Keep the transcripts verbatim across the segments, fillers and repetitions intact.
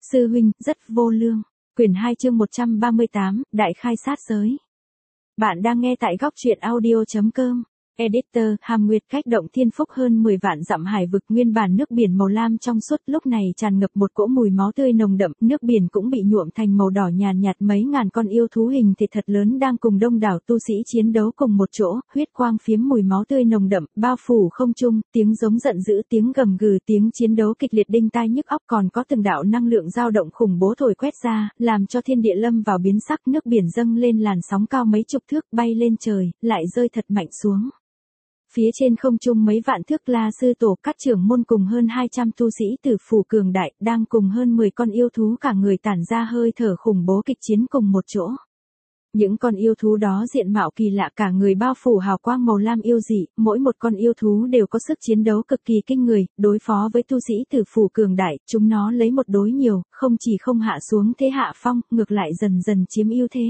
Sư huynh, rất vô lương. Quyển hai chương một trăm ba mươi tám, Đại khai sát giới. Bạn đang nghe tại góc truyện audio.com. Editor, Hàm Nguyệt cách động thiên phúc hơn mười vạn dặm hải vực, nguyên bản nước biển màu lam trong suốt lúc này tràn ngập một cỗ mùi máu tươi nồng đậm, nước biển cũng bị nhuộm thành màu đỏ nhàn nhạt, mấy ngàn con yêu thú hình thịt thật lớn đang cùng đông đảo tu sĩ chiến đấu cùng một chỗ, huyết quang phiếm mùi máu tươi nồng đậm, bao phủ không trung, tiếng giống giận dữ, tiếng gầm gừ, tiếng chiến đấu kịch liệt đinh tai nhức óc, còn có từng đạo năng lượng dao động khủng bố thổi quét ra, làm cho thiên địa lâm vào biến sắc, nước biển dâng lên làn sóng cao mấy chục thước, bay lên trời, lại rơi thật mạnh xuống. Phía trên không trung mấy vạn thước La Sư Tổ, các trưởng môn cùng hơn hai trăm tu sĩ tử phủ cường đại, đang cùng hơn mười con yêu thú cả người tản ra hơi thở khủng bố kịch chiến cùng một chỗ. Những con yêu thú đó diện mạo kỳ lạ, cả người bao phủ hào quang màu lam yêu dị, mỗi một con yêu thú đều có sức chiến đấu cực kỳ kinh người, đối phó với tu sĩ tử phủ cường đại, chúng nó lấy một đối nhiều, không chỉ không hạ xuống thế hạ phong, ngược lại dần dần chiếm ưu thế.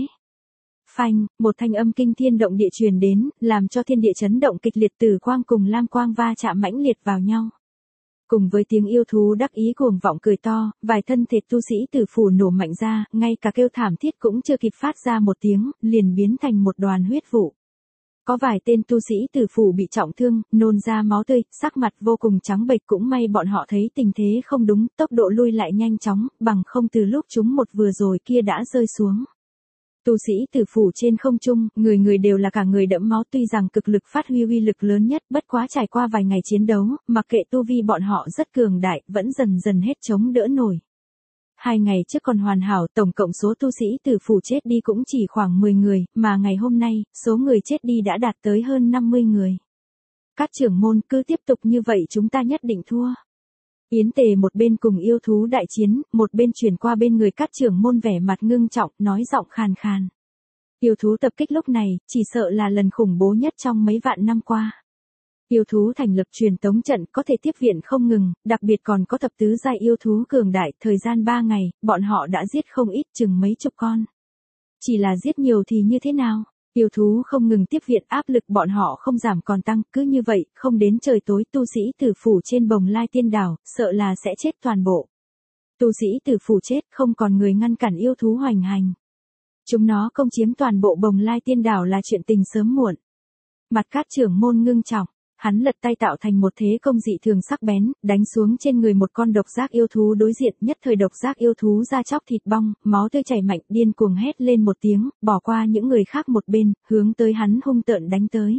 Phanh, một thanh âm kinh thiên động địa truyền đến, làm cho thiên địa chấn động kịch liệt, tử quang cùng lam quang va chạm mãnh liệt vào nhau. Cùng với tiếng yêu thú đắc ý cuồng vọng cười to, vài thân thể tu sĩ tử phủ nổ mạnh ra, ngay cả kêu thảm thiết cũng chưa kịp phát ra một tiếng, liền biến thành một đoàn huyết vụ. Có vài tên tu sĩ tử phủ bị trọng thương, nôn ra máu tươi, sắc mặt vô cùng trắng bệch, cũng may bọn họ thấy tình thế không đúng, tốc độ lui lại nhanh chóng, bằng không từ lúc chúng một vừa rồi kia đã rơi xuống. Tu sĩ tử phủ trên không trung, người người đều là cả người đẫm máu, tuy rằng cực lực phát huy uy lực lớn nhất, bất quá trải qua vài ngày chiến đấu, mặc kệ tu vi bọn họ rất cường đại, vẫn dần dần hết chống đỡ nổi. Hai ngày trước còn hoàn hảo, tổng cộng số tu sĩ tử phủ chết đi cũng chỉ khoảng mười người, mà ngày hôm nay, số người chết đi đã đạt tới hơn năm mươi người. Các trưởng môn, cứ tiếp tục như vậy chúng ta nhất định thua. Yến Tề một bên cùng yêu thú đại chiến, một bên chuyển qua bên người các trưởng môn vẻ mặt ngưng trọng, nói giọng khàn khàn. Yêu thú tập kích lúc này, chỉ sợ là lần khủng bố nhất trong mấy vạn năm qua. Yêu thú thành lập truyền tống trận, có thể tiếp viện không ngừng, đặc biệt còn có thập tứ giai yêu thú cường đại, thời gian ba ngày, bọn họ đã giết không ít, chừng mấy chục con. Chỉ là giết nhiều thì như thế nào? Yêu thú không ngừng tiếp viện, áp lực bọn họ không giảm còn tăng, cứ như vậy, không đến trời tối, tu sĩ tử phủ trên Bồng Lai Tiên Đảo, sợ là sẽ chết toàn bộ. Tu sĩ tử phủ chết, không còn người ngăn cản yêu thú hoành hành. Chúng nó công chiếm toàn bộ Bồng Lai Tiên Đảo là chuyện tình sớm muộn. Mặt Cát trưởng môn ngưng trọng, hắn lật tay tạo thành một thế công dị thường sắc bén, đánh xuống trên người một con độc giác yêu thú đối diện, nhất thời độc giác yêu thú da chóc thịt bong, máu tươi chảy mạnh, điên cuồng hét lên một tiếng, bỏ qua những người khác một bên, hướng tới hắn hung tợn đánh tới.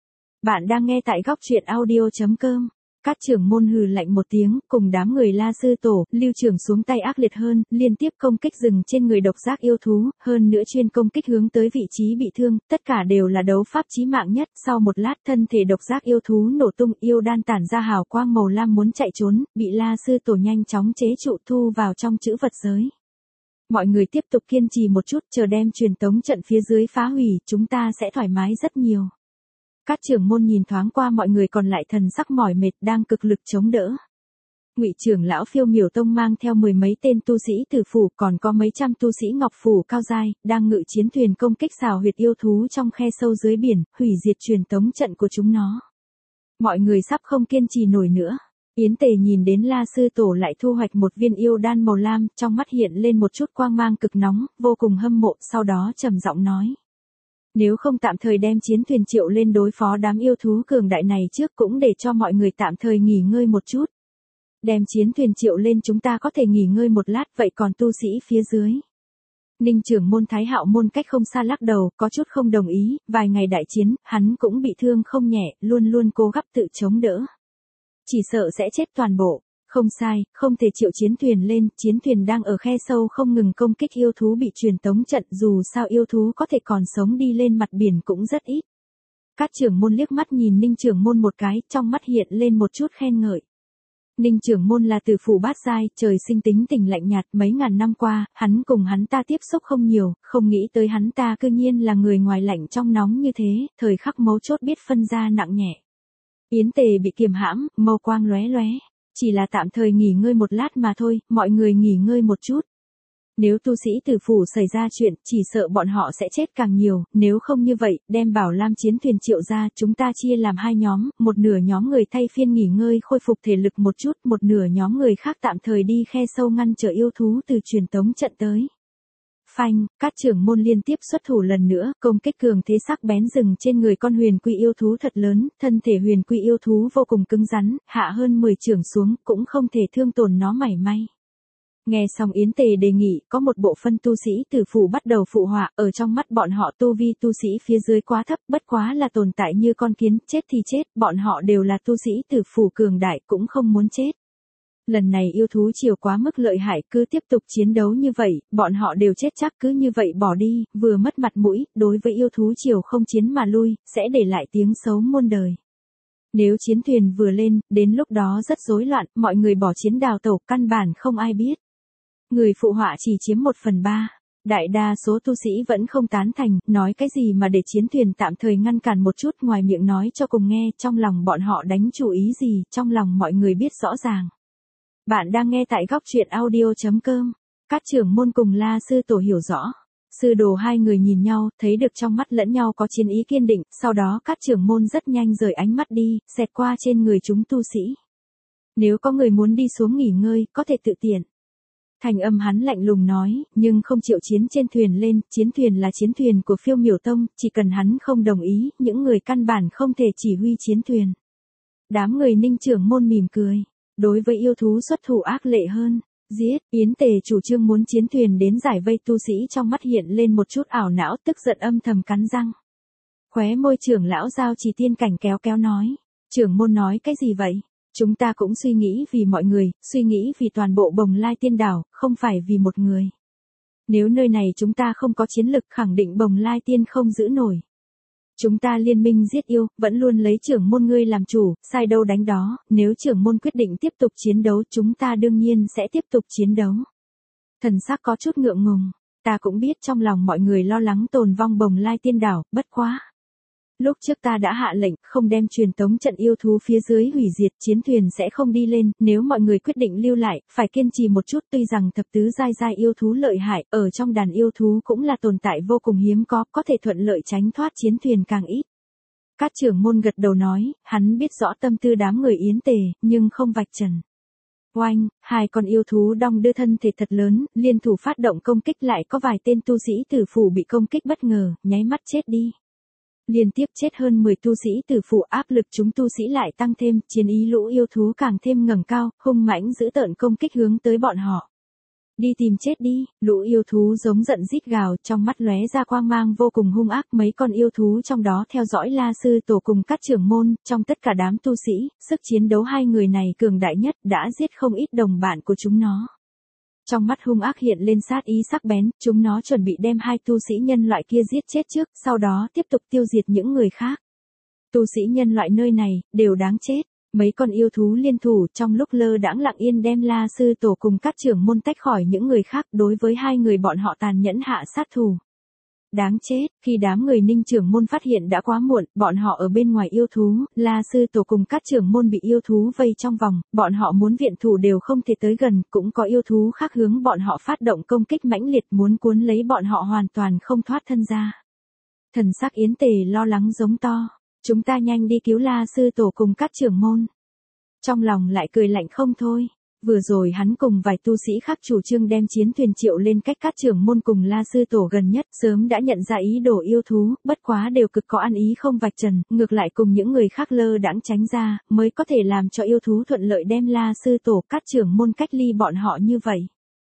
Bạn đang nghe tại góc truyện audio.com. Các trưởng môn hừ lạnh một tiếng, cùng đám người La Sư Tổ, Lưu Trường xuống tay ác liệt hơn, liên tiếp công kích rừng trên người độc giác yêu thú, hơn nữa chuyên công kích hướng tới vị trí bị thương, tất cả đều là đấu pháp chí mạng nhất. Sau một lát, thân thể độc giác yêu thú nổ tung, yêu đan tản ra hào quang màu lam muốn chạy trốn, bị La Sư Tổ nhanh chóng chế trụ, thu vào trong trữ vật giới. Mọi người tiếp tục kiên trì một chút, chờ đem truyền tống trận phía dưới phá hủy, chúng ta sẽ thoải mái rất nhiều. Các trưởng môn nhìn thoáng qua mọi người còn lại, thần sắc mỏi mệt, đang cực lực chống đỡ. Ngụy trưởng lão Phiêu Miểu Tông mang theo mười mấy tên tu sĩ tử phủ, còn có mấy trăm tu sĩ ngọc phủ cao giai, đang ngự chiến thuyền công kích xào huyệt yêu thú trong khe sâu dưới biển, hủy diệt truyền tống trận của chúng nó. Mọi người sắp không kiên trì nổi nữa. Yến Tề nhìn đến La Sư Tổ lại thu hoạch một viên yêu đan màu lam, trong mắt hiện lên một chút quang mang cực nóng, vô cùng hâm mộ, sau đó trầm giọng nói. Nếu không tạm thời đem chiến thuyền triệu lên đối phó đám yêu thú cường đại này trước, cũng để cho mọi người tạm thời nghỉ ngơi một chút. Đem chiến thuyền triệu lên chúng ta có thể nghỉ ngơi một lát, vậy còn tu sĩ phía dưới? Ninh trưởng môn Thái Hạo môn cách không xa lắc đầu, có chút không đồng ý, vài ngày đại chiến, hắn cũng bị thương không nhẹ, luôn luôn cố gắng tự chống đỡ. Chỉ sợ sẽ chết toàn bộ. Không sai, không thể triệu chiến thuyền lên, chiến thuyền đang ở khe sâu không ngừng công kích yêu thú bị truyền tống trận, dù sao yêu thú có thể còn sống đi lên mặt biển cũng rất ít. Các trưởng môn liếc mắt nhìn Ninh trưởng môn một cái, trong mắt hiện lên một chút khen ngợi. Ninh trưởng môn là tử phủ bát giai, trời sinh tính tình lạnh nhạt, mấy ngàn năm qua, hắn cùng hắn ta tiếp xúc không nhiều, không nghĩ tới hắn ta cư nhiên là người ngoài lạnh trong nóng như thế, thời khắc mấu chốt biết phân ra nặng nhẹ. Yến Tề bị kiềm hãm, mâu quang lóe lóe. Chỉ là tạm thời nghỉ ngơi một lát mà thôi, mọi người nghỉ ngơi một chút. Nếu tu sĩ tử phủ xảy ra chuyện, chỉ sợ bọn họ sẽ chết càng nhiều, nếu không như vậy, đem Bảo Lam chiến thuyền triệu ra, chúng ta chia làm hai nhóm, một nửa nhóm người thay phiên nghỉ ngơi khôi phục thể lực một chút, một nửa nhóm người khác tạm thời đi khe sâu ngăn trở yêu thú từ truyền tống trận tới. Phanh, các trưởng môn liên tiếp xuất thủ lần nữa, công kích cường thế sắc bén rừng trên người con huyền quy yêu thú thật lớn, thân thể huyền quy yêu thú vô cùng cứng rắn, hạ hơn mười chưởng xuống, cũng không thể thương tổn nó mảy may. Nghe xong Yến Tề đề nghị, có một bộ phân tu sĩ tử phủ bắt đầu phụ họa, ở trong mắt bọn họ tu vi tu sĩ phía dưới quá thấp, bất quá là tồn tại như con kiến, chết thì chết, bọn họ đều là tu sĩ tử phủ cường đại, cũng không muốn chết. Lần này yêu thú chiều quá mức lợi hại, cứ tiếp tục chiến đấu như vậy, bọn họ đều chết chắc, cứ như vậy bỏ đi, vừa mất mặt mũi, đối với yêu thú chiều không chiến mà lui, sẽ để lại tiếng xấu muôn đời. Nếu chiến thuyền vừa lên, đến lúc đó rất rối loạn, mọi người bỏ chiến đào tẩu, căn bản không ai biết. Người phụ họa chỉ chiếm một phần ba. Đại đa số tu sĩ vẫn không tán thành, nói cái gì mà để chiến thuyền tạm thời ngăn cản một chút, ngoài miệng nói cho cùng nghe, trong lòng bọn họ đánh chủ ý gì, trong lòng mọi người biết rõ ràng. Bạn đang nghe tại góc truyện audio chấm com. Các trưởng môn cùng La Sư Tổ hiểu rõ. Sư đồ hai người nhìn nhau, thấy được trong mắt lẫn nhau có chiến ý kiên định, sau đó các trưởng môn rất nhanh rời ánh mắt đi, xẹt qua trên người chúng tu sĩ. Nếu có người muốn đi xuống nghỉ ngơi, có thể tự tiện. Thành âm hắn lạnh lùng nói, nhưng không chịu chiến trên thuyền lên, chiến thuyền là chiến thuyền của Phiêu Miểu Tông, chỉ cần hắn không đồng ý, những người căn bản không thể chỉ huy chiến thuyền. Đám người Ninh trưởng môn mỉm cười, đối với yêu thú xuất thủ ác lệ hơn, giết, Yến Tề chủ trương muốn chiến thuyền đến giải vây tu sĩ trong mắt hiện lên một chút ảo não, tức giận âm thầm cắn răng. Khóe môi trưởng lão Giao Trì Tiên Cảnh kéo kéo nói, trưởng môn nói cái gì vậy? Chúng ta cũng suy nghĩ vì mọi người, suy nghĩ vì toàn bộ Bồng Lai Tiên Đảo, không phải vì một người. Nếu nơi này chúng ta không có chiến lực khẳng định Bồng Lai Tiên không giữ nổi. Chúng ta liên minh giết yêu, vẫn luôn lấy trưởng môn ngươi làm chủ, sai đâu đánh đó, nếu trưởng môn quyết định tiếp tục chiến đấu chúng ta đương nhiên sẽ tiếp tục chiến đấu. Thần sắc có chút ngượng ngùng, ta cũng biết trong lòng mọi người lo lắng tồn vong Bồng Lai Tiên Đảo, bất quá. Lúc trước ta đã hạ lệnh không đem truyền tống trận yêu thú phía dưới hủy diệt, chiến thuyền sẽ không đi lên, nếu mọi người quyết định lưu lại, phải kiên trì một chút, tuy rằng thập tứ giai giai yêu thú lợi hại, ở trong đàn yêu thú cũng là tồn tại vô cùng hiếm có, có thể thuận lợi tránh thoát chiến thuyền càng ít. Các trưởng môn gật đầu nói, hắn biết rõ tâm tư đám người Yến Tề, nhưng không vạch trần. Oanh, hai con yêu thú đong đưa thân thể thật lớn, liên thủ phát động công kích, lại có vài tên tu sĩ tử phủ bị công kích bất ngờ, nháy mắt chết đi. Liên tiếp chết hơn mười tu sĩ tử phủ, áp lực chúng tu sĩ lại tăng thêm, chiến ý lũ yêu thú càng thêm ngẩng cao, hung mãnh dữ tợn công kích hướng tới bọn họ. Đi tìm chết đi, lũ yêu thú giống giận rít gào, trong mắt lóe ra quang mang vô cùng hung ác, mấy con yêu thú trong đó theo dõi La Sư Tổ cùng các trưởng môn, trong tất cả đám tu sĩ, sức chiến đấu hai người này cường đại nhất, đã giết không ít đồng bạn của chúng nó. Trong mắt hung ác hiện lên sát ý sắc bén, chúng nó chuẩn bị đem hai tu sĩ nhân loại kia giết chết trước, sau đó tiếp tục tiêu diệt những người khác. Tu sĩ nhân loại nơi này, đều đáng chết. Mấy con yêu thú liên thủ trong lúc lơ đãng lặng yên đem La Sư Tổ cùng các trưởng môn tách khỏi những người khác, đối với hai người bọn họ tàn nhẫn hạ sát thủ. Đáng chết, khi đám người Ninh trưởng môn phát hiện đã quá muộn, bọn họ ở bên ngoài yêu thú, La Sư Tổ cùng các trưởng môn bị yêu thú vây trong vòng, bọn họ muốn viện thủ đều không thể tới gần, cũng có yêu thú khác hướng bọn họ phát động công kích mãnh liệt muốn cuốn lấy bọn họ hoàn toàn không thoát thân ra. Thần sắc Yến Tề lo lắng giống to, chúng ta nhanh đi cứu La Sư Tổ cùng các trưởng môn. Trong lòng lại cười lạnh không thôi. Vừa rồi hắn cùng vài tu sĩ khác chủ trương đem chiến thuyền triệu lên cách các trưởng môn cùng La Sư Tổ gần nhất, sớm đã nhận ra ý đồ yêu thú, bất quá đều cực có ăn ý không vạch trần, ngược lại cùng những người khác lơ đãng tránh ra, mới có thể làm cho yêu thú thuận lợi đem La Sư Tổ các trưởng môn cách ly bọn họ như vậy.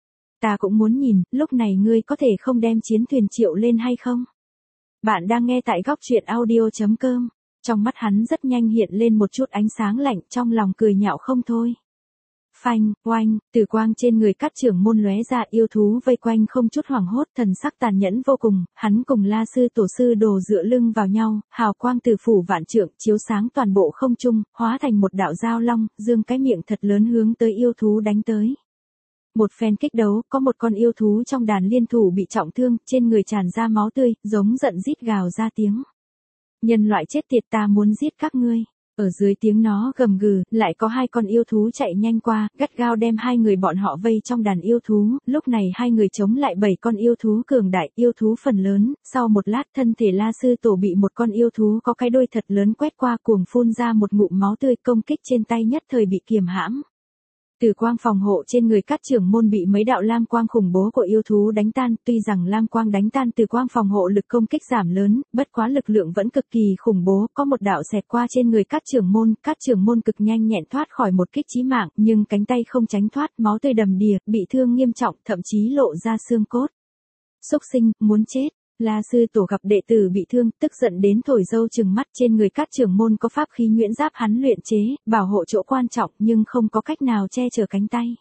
Ta cũng muốn nhìn, lúc này ngươi có thể không đem chiến thuyền triệu lên hay không? Bạn đang nghe tại góc truyện audio chấm com. Trong mắt hắn rất nhanh hiện lên một chút ánh sáng lạnh, trong lòng cười nhạo không thôi. Phanh, oanh, tử quang trên người các trưởng môn lóe ra, yêu thú vây quanh không chút hoảng hốt, thần sắc tàn nhẫn vô cùng, hắn cùng La Sư Tổ sư đồ dựa lưng vào nhau, hào quang từ phủ vạn trượng chiếu sáng toàn bộ không trung, hóa thành một đạo giao long, dương cái miệng thật lớn hướng tới yêu thú đánh tới. Một phen kích đấu, có một con yêu thú trong đàn liên thủ bị trọng thương, trên người tràn ra máu tươi, giống giận rít gào ra tiếng. Nhân loại chết tiệt, ta muốn giết các ngươi. Ở dưới tiếng nó gầm gừ, lại có hai con yêu thú chạy nhanh qua, gắt gao đem hai người bọn họ vây trong đàn yêu thú, lúc này hai người chống lại bảy con yêu thú cường đại, yêu thú phần lớn, sau một lát thân thể La Sư Tổ bị một con yêu thú có cái đuôi thật lớn quét qua cuồng phun ra một ngụm máu tươi, công kích trên tay nhất thời bị kiềm hãm. Tử quang phòng hộ trên người các trưởng môn bị mấy đạo lam quang khủng bố của yêu thú đánh tan, tuy rằng lam quang đánh tan tử quang phòng hộ lực công kích giảm lớn, bất quá lực lượng vẫn cực kỳ khủng bố, có một đạo xẹt qua trên người các trưởng môn, các trưởng môn cực nhanh nhẹn thoát khỏi một kích chí mạng, nhưng cánh tay không tránh thoát, máu tươi đầm đìa, bị thương nghiêm trọng, thậm chí lộ ra xương cốt. Xúc sinh, muốn chết. La Sư Tổ gặp đệ tử bị thương, tức giận đến thổi dâu trừng mắt, trên người các trưởng môn có pháp khí nhuyễn giáp hắn luyện chế, bảo hộ chỗ quan trọng nhưng không có cách nào che chở cánh tay.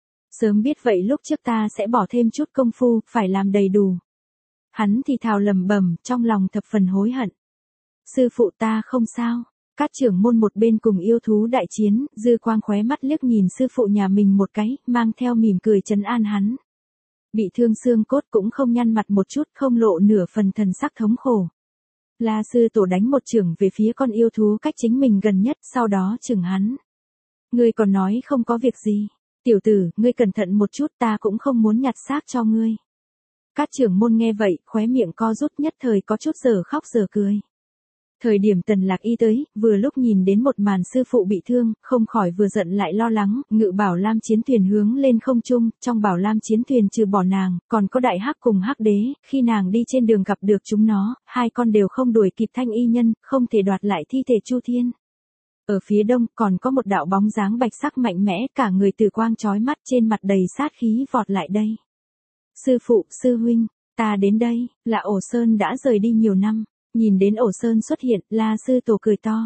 Sớm biết vậy lúc trước ta sẽ bỏ thêm chút công phu, phải làm đầy đủ. Hắn thì thào lầm bầm, trong lòng thập phần hối hận. Sư phụ ta không sao. Các trưởng môn một bên cùng yêu thú đại chiến, dư quang khóe mắt liếc nhìn sư phụ nhà mình một cái, mang theo mỉm cười trấn an hắn. Bị thương xương cốt cũng không nhăn mặt một chút, không lộ nửa phần thần sắc thống khổ. La Sư Tổ đánh một chưởng về phía con yêu thú cách chính mình gần nhất, sau đó chừng hắn. Ngươi còn nói không có việc gì. Tiểu tử, ngươi cẩn thận một chút, ta cũng không muốn nhặt xác cho ngươi. Các trưởng môn nghe vậy, khóe miệng co rút, nhất thời có chút giờ khóc giờ cười. Thời điểm Tần Lạc Y tới, vừa lúc nhìn đến một màn sư phụ bị thương, không khỏi vừa giận lại lo lắng, ngự bảo lam chiến thuyền hướng lên không trung, trong bảo lam chiến thuyền trừ bỏ nàng, còn có đại hắc cùng hắc đế, khi nàng đi trên đường gặp được chúng nó, hai con đều không đuổi kịp Thanh Y nhân, không thể đoạt lại thi thể Chu Thiên. Ở phía đông còn có một đạo bóng dáng bạch sắc mạnh mẽ, cả người từ quang chói mắt, trên mặt đầy sát khí vọt lại đây. Sư phụ, sư huynh, ta đến đây, là Ổ Sơn đã rời đi nhiều năm. Nhìn đến Ổ Sơn xuất hiện, La Sư Tổ cười to.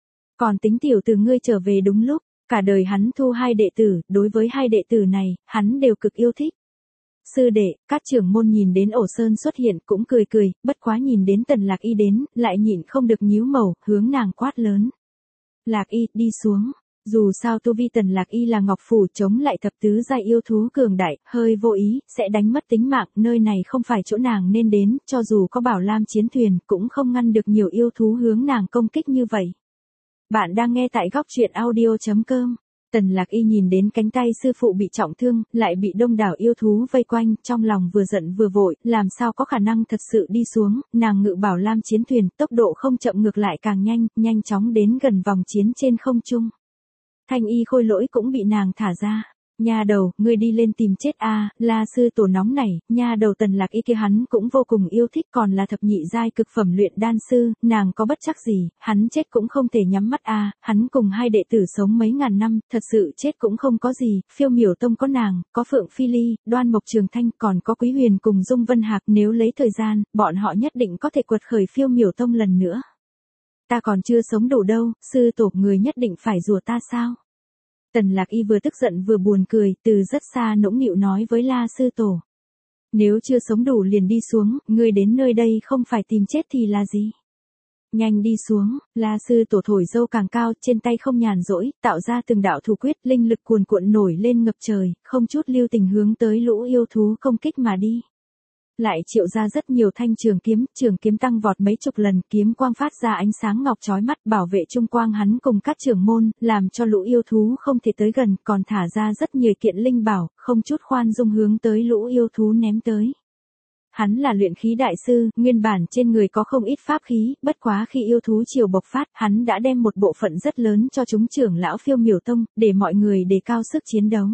Còn tính tiểu từ ngươi trở về đúng lúc, cả đời hắn thu hai đệ tử, đối với hai đệ tử này, hắn đều cực yêu thích. Sư đệ, các trưởng môn nhìn đến Ổ Sơn xuất hiện cũng cười cười, bất quá nhìn đến Tần Lạc Y đến, lại nhịn không được nhíu màu, hướng nàng quát lớn. Lạc Y, đi xuống. Dù sao tu vi Tần Lạc Y là ngọc phủ chống lại thập tứ giai yêu thú cường đại, hơi vô ý, sẽ đánh mất tính mạng, nơi này không phải chỗ nàng nên đến, cho dù có bảo lam chiến thuyền, cũng không ngăn được nhiều yêu thú hướng nàng công kích như vậy. Bạn đang nghe tại góc truyện audio chấm com. Tần Lạc Y nhìn đến cánh tay sư phụ bị trọng thương, lại bị đông đảo yêu thú vây quanh, trong lòng vừa giận vừa vội, làm sao có khả năng thật sự đi xuống, nàng ngự bảo lam chiến thuyền, tốc độ không chậm ngược lại càng nhanh, nhanh chóng đến gần vòng chiến trên không trung. Thanh Y khôi lỗi cũng bị nàng thả ra. Nha đầu, ngươi đi lên tìm chết a. À, La Sư Tổ nóng nảy, nha đầu Tần Lạc Y kia hắn cũng vô cùng yêu thích, còn là thập nhị giai cực phẩm luyện đan sư, nàng có bất chắc gì, hắn chết cũng không thể nhắm mắt a. À, hắn cùng hai đệ tử sống mấy ngàn năm, thật sự chết cũng không có gì, Phiêu Miểu Tông có nàng, có Phượng Phi Ly, Đoan Mộc Trường Thanh, còn có Quý Huyền cùng Dung Vân Hạc, nếu lấy thời gian, bọn họ nhất định có thể quật khởi Phiêu Miểu Tông lần nữa. Ta còn chưa sống đủ đâu, sư tổ người nhất định phải rủa ta sao? Tần Lạc Y vừa tức giận vừa buồn cười, từ rất xa nũng nịu nói với La Sư Tổ. Nếu chưa sống đủ liền đi xuống, ngươi đến nơi đây không phải tìm chết thì là gì? Nhanh đi xuống, La Sư Tổ thổi dâu càng cao, trên tay không nhàn rỗi, tạo ra từng đạo thủ quyết, linh lực cuồn cuộn nổi lên ngập trời, không chút lưu tình hướng tới lũ yêu thú công kích mà đi. Lại triệu ra rất nhiều thanh trường kiếm, trường kiếm tăng vọt mấy chục lần, kiếm quang phát ra ánh sáng ngọc chói mắt, bảo vệ trung quang hắn cùng các trưởng môn, làm cho lũ yêu thú không thể tới gần, còn thả ra rất nhiều kiện linh bảo, không chút khoan dung hướng tới lũ yêu thú ném tới. Hắn là luyện khí đại sư, nguyên bản trên người có không ít pháp khí, bất quá khi yêu thú chiều bộc phát, hắn đã đem một bộ phận rất lớn cho chúng trưởng lão Phiêu Miểu Tông, để mọi người đề cao sức chiến đấu.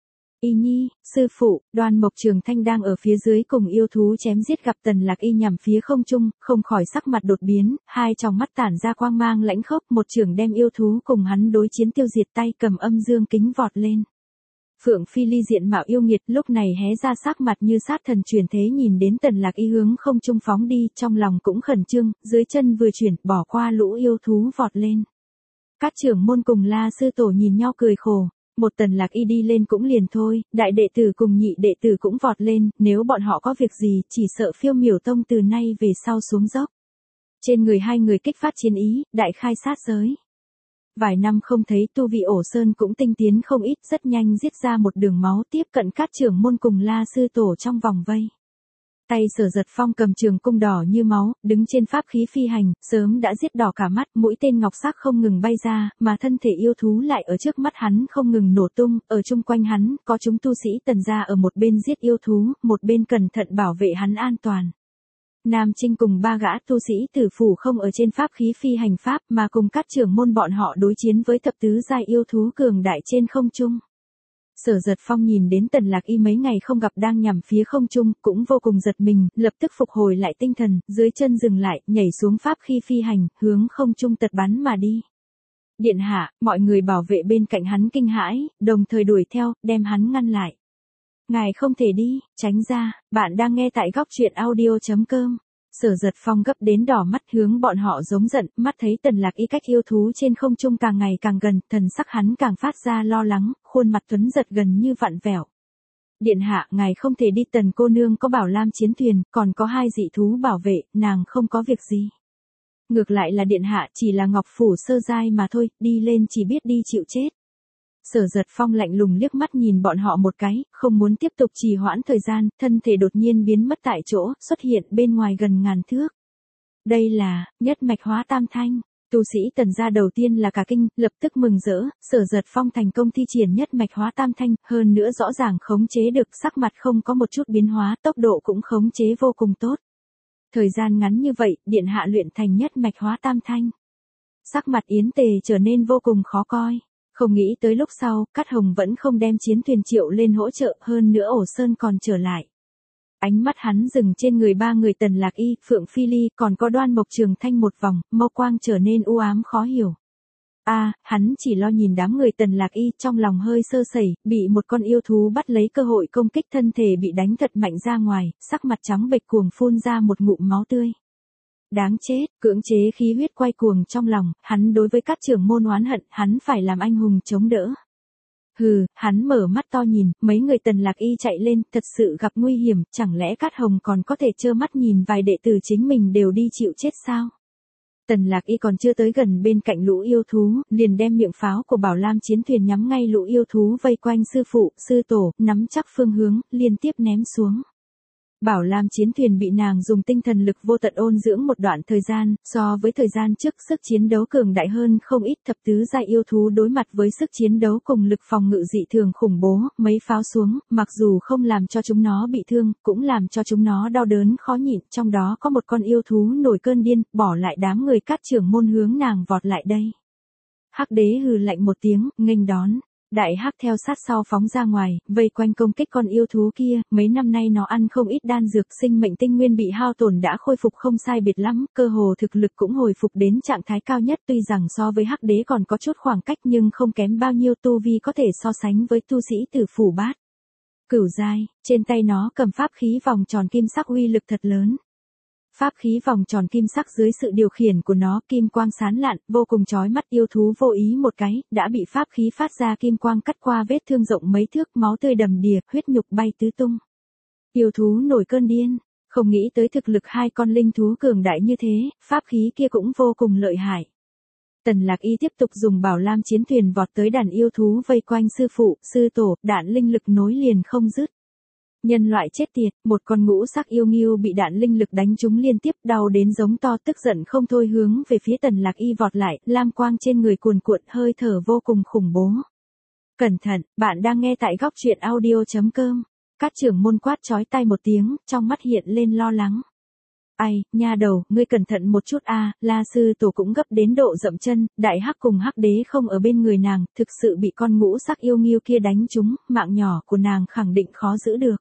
Y Nhi, sư phụ, Đoan Mộc Trường Thanh đang ở phía dưới cùng yêu thú chém giết gặp Tần Lạc Y nhằm phía không trung, không khỏi sắc mặt đột biến, hai tròng mắt tản ra quang mang lãnh khốc, một trường đem yêu thú cùng hắn đối chiến tiêu diệt, tay cầm âm dương kính vọt lên. Phượng Phi Ly diện mạo yêu nghiệt lúc này hé ra sắc mặt như sát thần chuyển thế nhìn đến Tần Lạc Y hướng không trung phóng đi, trong lòng cũng khẩn trương, dưới chân vừa chuyển, bỏ qua lũ yêu thú vọt lên. Các trưởng môn cùng La Sư Tổ nhìn nhau cười khổ. Một Tần Lạc Y đi lên cũng liền thôi, đại đệ tử cùng nhị đệ tử cũng vọt lên, nếu bọn họ có việc gì, chỉ sợ Phiêu Miểu Tông từ nay về sau xuống dốc. Trên người hai người kích phát chiến ý, đại khai sát giới. Vài năm không thấy tu vị Ổ Sơn cũng tinh tiến không ít, rất nhanh giết ra một đường máu tiếp cận các trưởng môn cùng La Sư Tổ trong vòng vây. Tay Sở Giật Phong cầm trường cung đỏ như máu, đứng trên pháp khí phi hành, sớm đã giết đỏ cả mắt, mũi tên ngọc sắc không ngừng bay ra, mà thân thể yêu thú lại ở trước mắt hắn không ngừng nổ tung, ở chung quanh hắn, có chúng tu sĩ Tần gia ở một bên giết yêu thú, một bên cẩn thận bảo vệ hắn an toàn. Nam Trinh cùng ba gã tu sĩ tử phủ không ở trên pháp khí phi hành pháp mà cùng các trưởng môn bọn họ đối chiến với thập tứ giai yêu thú cường đại trên không trung. Sở Giật Phong nhìn đến Tần Lạc Y mấy ngày không gặp đang nhằm phía không trung, cũng vô cùng giật mình, lập tức phục hồi lại tinh thần, dưới chân dừng lại, nhảy xuống pháp khi phi hành, hướng không trung tật bắn mà đi. Điện hạ, mọi người bảo vệ bên cạnh hắn kinh hãi, đồng thời đuổi theo, đem hắn ngăn lại. Ngài không thể đi, tránh ra, bạn đang nghe tại góc truyện audio chấm com. Sở Giật Phong gấp đến đỏ mắt hướng bọn họ giống giận, mắt thấy Tần Lạc Y cách yêu thú trên không trung càng ngày càng gần, thần sắc hắn càng phát ra lo lắng, khuôn mặt tuấn giật gần như vặn vẹo. Điện hạ, ngài không thể đi, Tần cô nương có Bảo Lam chiến thuyền, còn có hai dị thú bảo vệ, nàng không có việc gì. Ngược lại là điện hạ chỉ là ngọc phủ sơ giai mà thôi, đi lên chỉ biết đi chịu chết. Sở Giật Phong lạnh lùng liếc mắt nhìn bọn họ một cái, không muốn tiếp tục trì hoãn thời gian, thân thể đột nhiên biến mất tại chỗ, xuất hiện bên ngoài gần ngàn thước. Đây là, nhất mạch hóa tam thanh. Tu sĩ Tần gia đầu tiên là cả kinh, lập tức mừng rỡ, Sở Giật Phong thành công thi triển nhất mạch hóa tam thanh, hơn nữa rõ ràng khống chế được, sắc mặt không có một chút biến hóa, tốc độ cũng khống chế vô cùng tốt. Thời gian ngắn như vậy, điện hạ luyện thành nhất mạch hóa tam thanh. Sắc mặt Yến Tề trở nên vô cùng khó coi. Không nghĩ tới lúc sau, Cát Hồng vẫn không đem chiến thuyền triệu lên hỗ trợ, hơn nữa Ổ Sơn còn trở lại. Ánh mắt hắn dừng trên người ba người Tần Lạc Y, Phượng Phi Ly, còn có Đoan Mộc Trường Thanh một vòng, mâu quang trở nên u ám khó hiểu. A, à, hắn chỉ lo nhìn đám người Tần Lạc Y, trong lòng hơi sơ sẩy, bị một con yêu thú bắt lấy cơ hội công kích, thân thể bị đánh thật mạnh ra ngoài, sắc mặt trắng bệch cuồng phun ra một ngụm máu tươi. Đáng chết, cưỡng chế khí huyết quay cuồng trong lòng, hắn đối với các trưởng môn oán hận, hắn phải làm anh hùng chống đỡ. Hừ, hắn mở mắt to nhìn, mấy người Tần Lạc Y chạy lên, thật sự gặp nguy hiểm, chẳng lẽ Cát Hồng còn có thể trơ mắt nhìn vài đệ tử chính mình đều đi chịu chết sao? Tần Lạc Y còn chưa tới gần bên cạnh lũ yêu thú, liền đem miệng pháo của Bảo Lam chiến thuyền nhắm ngay lũ yêu thú vây quanh sư phụ, sư tổ, nắm chắc phương hướng, liên tiếp ném xuống. Bảo Lam chiến thuyền bị nàng dùng tinh thần lực vô tận ôn dưỡng một đoạn thời gian, so với thời gian trước sức chiến đấu cường đại hơn không ít, thập tứ giai yêu thú đối mặt với sức chiến đấu cùng lực phòng ngự dị thường khủng bố, mấy pháo xuống, mặc dù không làm cho chúng nó bị thương, cũng làm cho chúng nó đau đớn khó nhịn, trong đó có một con yêu thú nổi cơn điên, bỏ lại đám người Cát trưởng môn hướng nàng vọt lại đây. Hắc đế hừ lạnh một tiếng, nghênh đón. Đại hắc theo sát sau phóng ra ngoài, vây quanh công kích con yêu thú kia, mấy năm nay nó ăn không ít đan dược, sinh mệnh tinh nguyên bị hao tổn đã khôi phục không sai biệt lắm, cơ hồ thực lực cũng hồi phục đến trạng thái cao nhất, tuy rằng so với hắc đế còn có chút khoảng cách nhưng không kém bao nhiêu, tu vi có thể so sánh với tu sĩ Tử Phủ Bát. Cửu giai, trên tay nó cầm pháp khí vòng tròn kim sắc uy lực thật lớn. Pháp khí vòng tròn kim sắc dưới sự điều khiển của nó, kim quang sáng lạn, vô cùng chói mắt, yêu thú vô ý một cái, đã bị pháp khí phát ra kim quang cắt qua vết thương rộng mấy thước, máu tươi đầm đìa, huyết nhục bay tứ tung. Yêu thú nổi cơn điên, không nghĩ tới thực lực hai con linh thú cường đại như thế, pháp khí kia cũng vô cùng lợi hại. Tần Lạc Y tiếp tục dùng Bảo Lam chiến thuyền vọt tới đàn yêu thú vây quanh sư phụ, sư tổ, đạn linh lực nối liền không dứt. Nhân loại chết tiệt, một con ngũ sắc yêu nghiêu bị đạn linh lực đánh trúng liên tiếp, đau đến giống to, tức giận không thôi hướng về phía Tần Lạc Y vọt lại, lam quang trên người cuồn cuộn, hơi thở vô cùng khủng bố. Cẩn thận, bạn đang nghe tại góc truyện audio chấm com. Các trưởng môn quát chói tai một tiếng, trong mắt hiện lên lo lắng. Ai, nha đầu, ngươi cẩn thận một chút a, à, La sư tổ cũng gấp đến độ dậm chân, đại hắc cùng hắc đế không ở bên người nàng, thực sự bị con ngũ sắc yêu nghiêu kia đánh trúng, mạng nhỏ của nàng khẳng định khó giữ được.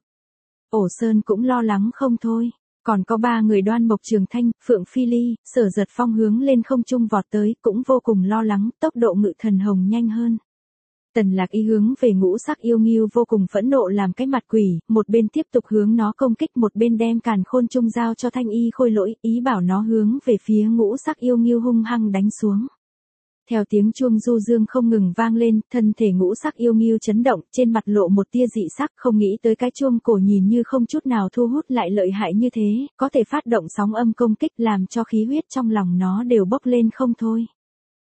Ổ Sơn cũng lo lắng không thôi, còn có ba người Đoan Mộc Trường Thanh, Phượng Phi Ly, Sở Giật Phong hướng lên không trung vọt tới, cũng vô cùng lo lắng, tốc độ ngự thần hồng nhanh hơn. Tần Lạc Y hướng về ngũ sắc yêu nghiêu vô cùng phẫn nộ làm cái mặt quỷ, một bên tiếp tục hướng nó công kích, một bên đem càn khôn trung giao cho Thanh Y Khôi Lỗi, ý bảo nó hướng về phía ngũ sắc yêu nghiêu hung hăng đánh xuống. Theo tiếng chuông du dương không ngừng vang lên, thân thể ngũ sắc yêu nghiêu chấn động, trên mặt lộ một tia dị sắc, không nghĩ tới cái chuông cổ nhìn như không chút nào thu hút lại lợi hại như thế, có thể phát động sóng âm công kích làm cho khí huyết trong lòng nó đều bốc lên không thôi.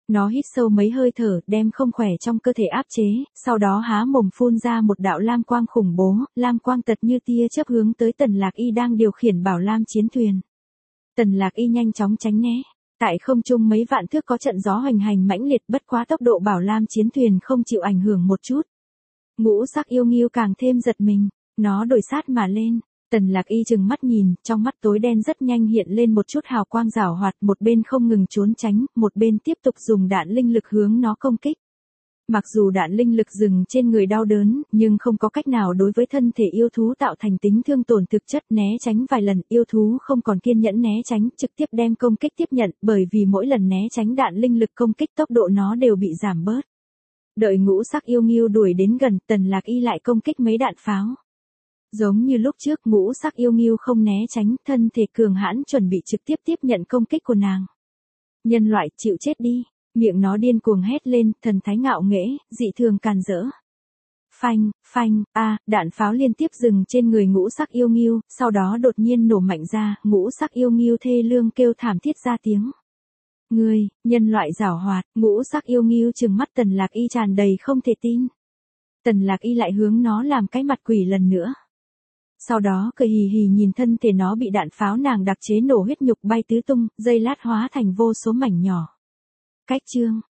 Nó hít sâu mấy hơi thở, đem không khỏe trong cơ thể áp chế, sau đó há mồm phun ra một đạo lam quang khủng bố, lam quang tật như tia chớp hướng tới Tần Lạc Y đang điều khiển bảo lam chiến thuyền. Tần Lạc Y nhanh chóng tránh né. Tại không trung mấy vạn thước có trận gió hoành hành mãnh liệt, bất quá tốc độ bảo lam chiến thuyền không chịu ảnh hưởng một chút. Ngũ sắc yêu nghiêu càng thêm giật mình, nó đuổi sát mà lên. Tần Lạc Y trừng mắt nhìn, trong mắt tối đen rất nhanh hiện lên một chút hào quang rảo hoạt, một bên không ngừng trốn tránh, một bên tiếp tục dùng đạn linh lực hướng nó công kích. Mặc dù đạn linh lực dừng trên người đau đớn, nhưng không có cách nào đối với thân thể yêu thú tạo thành tính thương tổn thực chất. Né tránh vài lần, yêu thú không còn kiên nhẫn né tránh, trực tiếp đem công kích tiếp nhận, bởi vì mỗi lần né tránh đạn linh lực công kích tốc độ nó đều bị giảm bớt. Đợi ngũ sắc yêu nghiêu đuổi đến gần, Tần Lạc Y lại công kích mấy đạn pháo. Giống như lúc trước, ngũ sắc yêu nghiêu không né tránh, thân thể cường hãn chuẩn bị trực tiếp tiếp nhận công kích của nàng. Nhân loại, chịu chết đi. Miệng nó điên cuồng hét lên, thần thái ngạo nghễ, dị thường càn rỡ. Phanh, phanh, a, đạn pháo liên tiếp dừng trên người ngũ sắc yêu nghiêu, sau đó đột nhiên nổ mạnh ra, ngũ sắc yêu nghiêu thê lương kêu thảm thiết ra tiếng. Ngươi, nhân loại giảo hoạt, ngũ sắc yêu nghiêu trừng mắt Tần Lạc Y tràn đầy không thể tin. Tần Lạc Y lại hướng nó làm cái mặt quỷ lần nữa. Sau đó cười hì hì nhìn thân thể nó bị đạn pháo nàng đặc chế nổ huyết nhục bay tứ tung, dây lát hóa thành vô số mảnh nhỏ. Cách chương